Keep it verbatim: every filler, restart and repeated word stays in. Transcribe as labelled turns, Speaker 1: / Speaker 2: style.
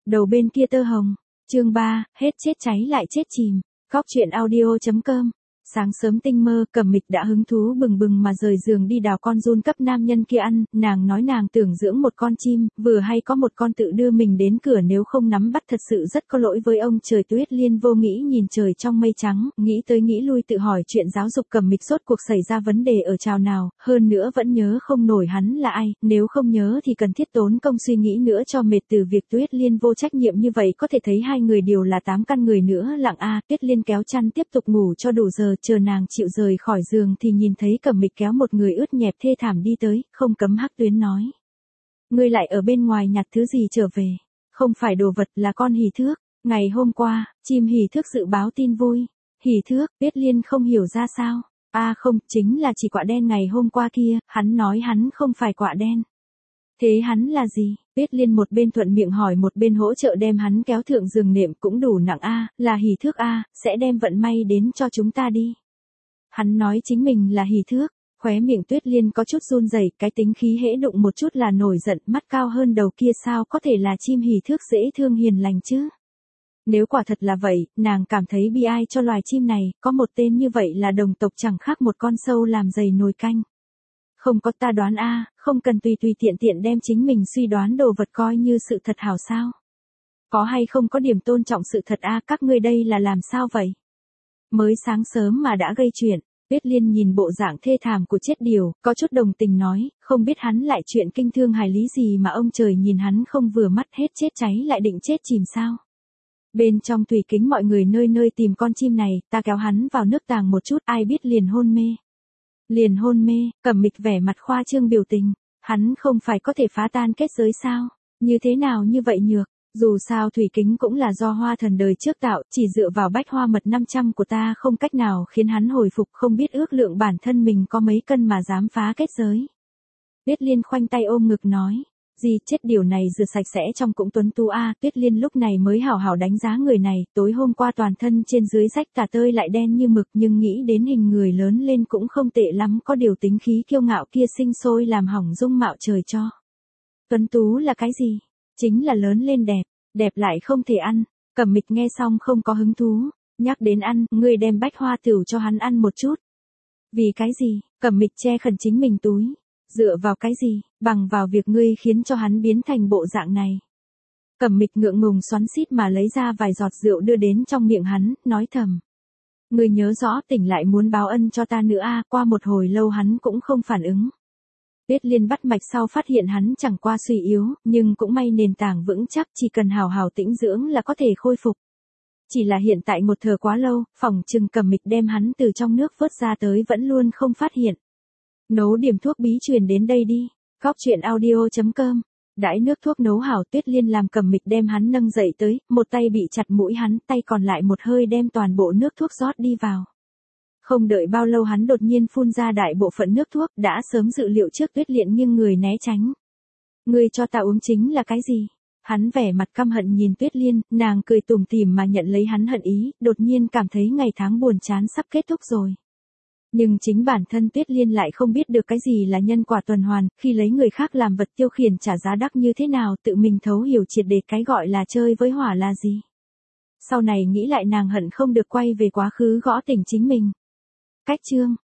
Speaker 1: Đầu bên kia tơ hồng. Chương ba, hết chết cháy lại chết chìm. Góc truyện audio chấm com. Sáng sớm tinh mơ, Cẩm Mịch đã hứng thú bừng bừng mà rời giường đi đào con giun cấp nam nhân kia ăn, nàng nói nàng tưởng dưỡng một con chim, vừa hay có một con tự đưa mình đến cửa, nếu không nắm bắt thật sự rất có lỗi với ông trời. Tuyết Liên vô nghĩ nhìn trời trong mây trắng, nghĩ tới nghĩ lui tự hỏi chuyện giáo dục Cẩm Mịch rốt cuộc xảy ra vấn đề ở trào nào, hơn nữa vẫn nhớ không nổi hắn là ai, nếu không nhớ thì cần thiết tốn công suy nghĩ nữa cho mệt. Từ việc Tuyết Liên vô trách nhiệm như vậy có thể thấy hai người đều là tám căn người nữa lặng a. Tuyết Liên kéo chăn tiếp tục ngủ cho đủ giờ, chờ nàng chịu rời khỏi giường thì nhìn thấy Cẩm Mịch kéo một người ướt nhẹp thê thảm đi tới, không cấm hắc tuyến nói: ngươi lại ở bên ngoài nhặt thứ gì trở về? Không phải đồ vật, là con hỉ thước. Ngày hôm qua, chim hỉ thước dự báo tin vui. Hỉ thước? Tuyết Liên không hiểu ra sao. A à không, chính là chỉ quạ đen ngày hôm qua kia, hắn nói hắn không phải quạ đen. Thế hắn là gì? Tuyết Liên một bên thuận miệng hỏi một bên hỗ trợ đem hắn kéo thượng giường nệm. Cũng đủ nặng a, là hỉ thước a, sẽ đem vận may đến cho chúng ta đi. Hắn nói chính mình là hỉ thước. Khóe miệng Tuyết Liên có chút run rẩy, cái tính khí hễ đụng một chút là nổi giận, mắt cao hơn đầu kia sao có thể là chim hỉ thước dễ thương hiền lành chứ? Nếu quả thật là vậy, nàng cảm thấy bi ai cho loài chim này, có một tên như vậy là đồng tộc chẳng khác một con sâu làm dày nồi canh. Không có, ta đoán a, không cần tùy tùy tiện tiện đem chính mình suy đoán đồ vật coi như sự thật hảo sao? Có hay không có điểm tôn trọng sự thật a, các ngươi đây là làm sao vậy? Mới sáng sớm mà đã gây chuyện. Tuyết Liên nhìn bộ dạng thê thảm của chết điều, có chút đồng tình nói, không biết hắn lại chuyện kinh thương hài lý gì mà ông trời nhìn hắn không vừa mắt, hết chết cháy lại định chết chìm sao? Bên trong thủy kính mọi người nơi nơi tìm con chim này, ta kéo hắn vào nước tàng một chút, ai biết liền hôn mê. Liền hôn mê, Cẩm Mịch vẻ mặt khoa trương biểu tình, hắn không phải có thể phá tan kết giới sao? Như thế nào như vậy nhược? Dù sao thủy kính cũng là do hoa thần đời trước tạo, chỉ dựa vào bách hoa mật năm trăm của ta không cách nào khiến hắn hồi phục, không biết ước lượng bản thân mình có mấy cân mà dám phá kết giới. Tuyết Liên khoanh tay ôm ngực nói, gì chết điều này rửa sạch sẽ trong cũng tuấn tú a. Tuyết Liên lúc này mới hảo hảo đánh giá người này, tối hôm qua toàn thân trên dưới rách tả tơi lại đen như mực, nhưng nghĩ đến hình người lớn lên cũng không tệ lắm, có điều tính khí kiêu ngạo kia sinh sôi làm hỏng dung mạo trời cho. Tuấn tú là cái gì? Chính là lớn lên đẹp, đẹp lại không thể ăn. Cẩm Mịch nghe xong không có hứng thú, nhắc đến ăn, ngươi đem bách hoa tửu cho hắn ăn một chút. Vì cái gì? Cẩm Mịch che khẩn chính mình túi. Dựa vào cái gì? Bằng vào việc ngươi khiến cho hắn biến thành bộ dạng này. Cẩm Mịch ngượng ngùng xoắn xít mà lấy ra vài giọt rượu đưa đến trong miệng hắn, nói thầm. Ngươi nhớ rõ tỉnh lại muốn báo ân cho ta nữa a. Qua một hồi lâu hắn cũng không phản ứng. Tuyết Liên bắt mạch sau phát hiện hắn chẳng qua suy yếu, nhưng cũng may nền tảng vững chắc, chỉ cần hào hào tĩnh dưỡng là có thể khôi phục. Chỉ là hiện tại một thờ quá lâu, phỏng chừng Cẩm Mịch đem hắn từ trong nước vớt ra tới vẫn luôn không phát hiện. Nấu điểm thuốc bí truyền đến đây đi. Góc truyện audio chấm com. Đãi nước thuốc nấu hảo, Tuyết Liên làm Cẩm Mịch đem hắn nâng dậy tới, một tay bị chặt mũi hắn, tay còn lại một hơi đem toàn bộ nước thuốc rót đi vào. Không đợi bao lâu hắn đột nhiên phun ra đại bộ phận nước thuốc, đã sớm dự liệu trước. Tuyết Liên nghiêng người né tránh. Ngươi cho ta uống chính là cái gì? Hắn vẻ mặt căm hận nhìn Tuyết Liên, nàng cười tủm tỉm mà nhận lấy hắn hận ý, đột nhiên cảm thấy ngày tháng buồn chán sắp kết thúc rồi. Nhưng chính bản thân Tuyết Liên lại không biết được cái gì là nhân quả tuần hoàn, khi lấy người khác làm vật tiêu khiển trả giá đắt như thế nào, tự mình thấu hiểu triệt để cái gọi là chơi với hỏa là gì. Sau này nghĩ lại nàng hận không được quay về quá khứ gõ tỉnh chính mình. Cách chương